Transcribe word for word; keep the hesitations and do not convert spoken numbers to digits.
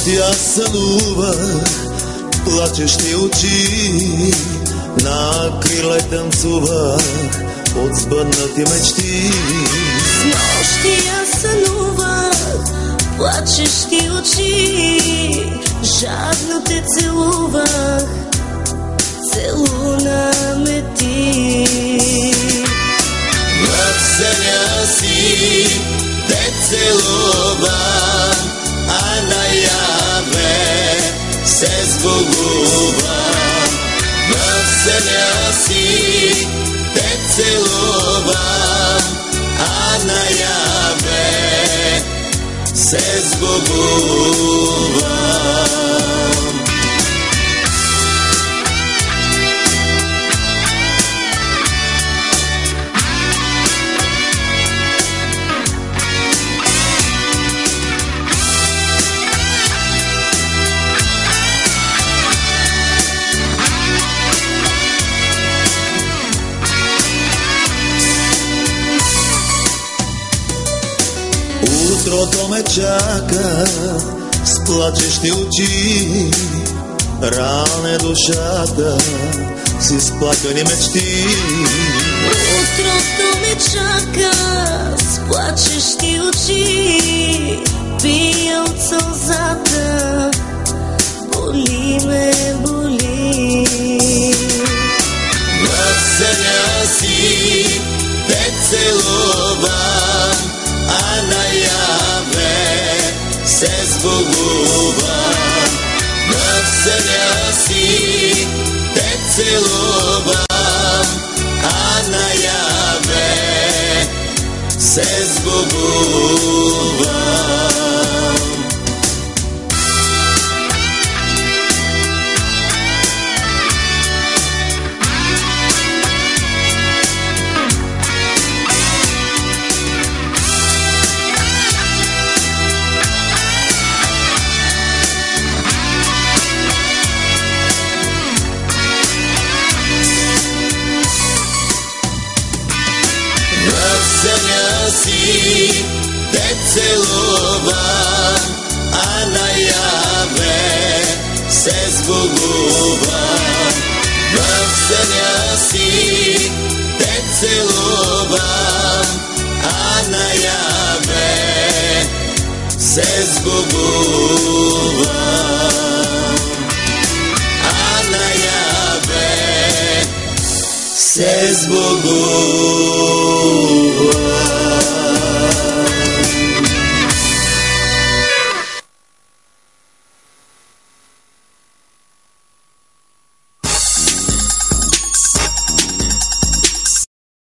аз сънувах плачещи очи, на крила танцувах от сбъднати мечти. Снощи аз сънувах плачещи очи, жадно те целувах, целуна ме ти. В съня си те целувам, а наяве се сбогувам. В съня си те целувам, а наяве се сбогувам. Утрото ме чака с плачещи очи, ране душата с изплакани мечти. Утрото ме чака с плачещи очи, пия от сълзата, боли ме, боли. В съня си те целувам, а наяве се сбогувам. В съня си те целувам, а наяве се сбогувам. В съня си те целувам, а наяве се сбогувам. В съня си те целувам, а наяве се сбогувам. А наяве се сбогувам.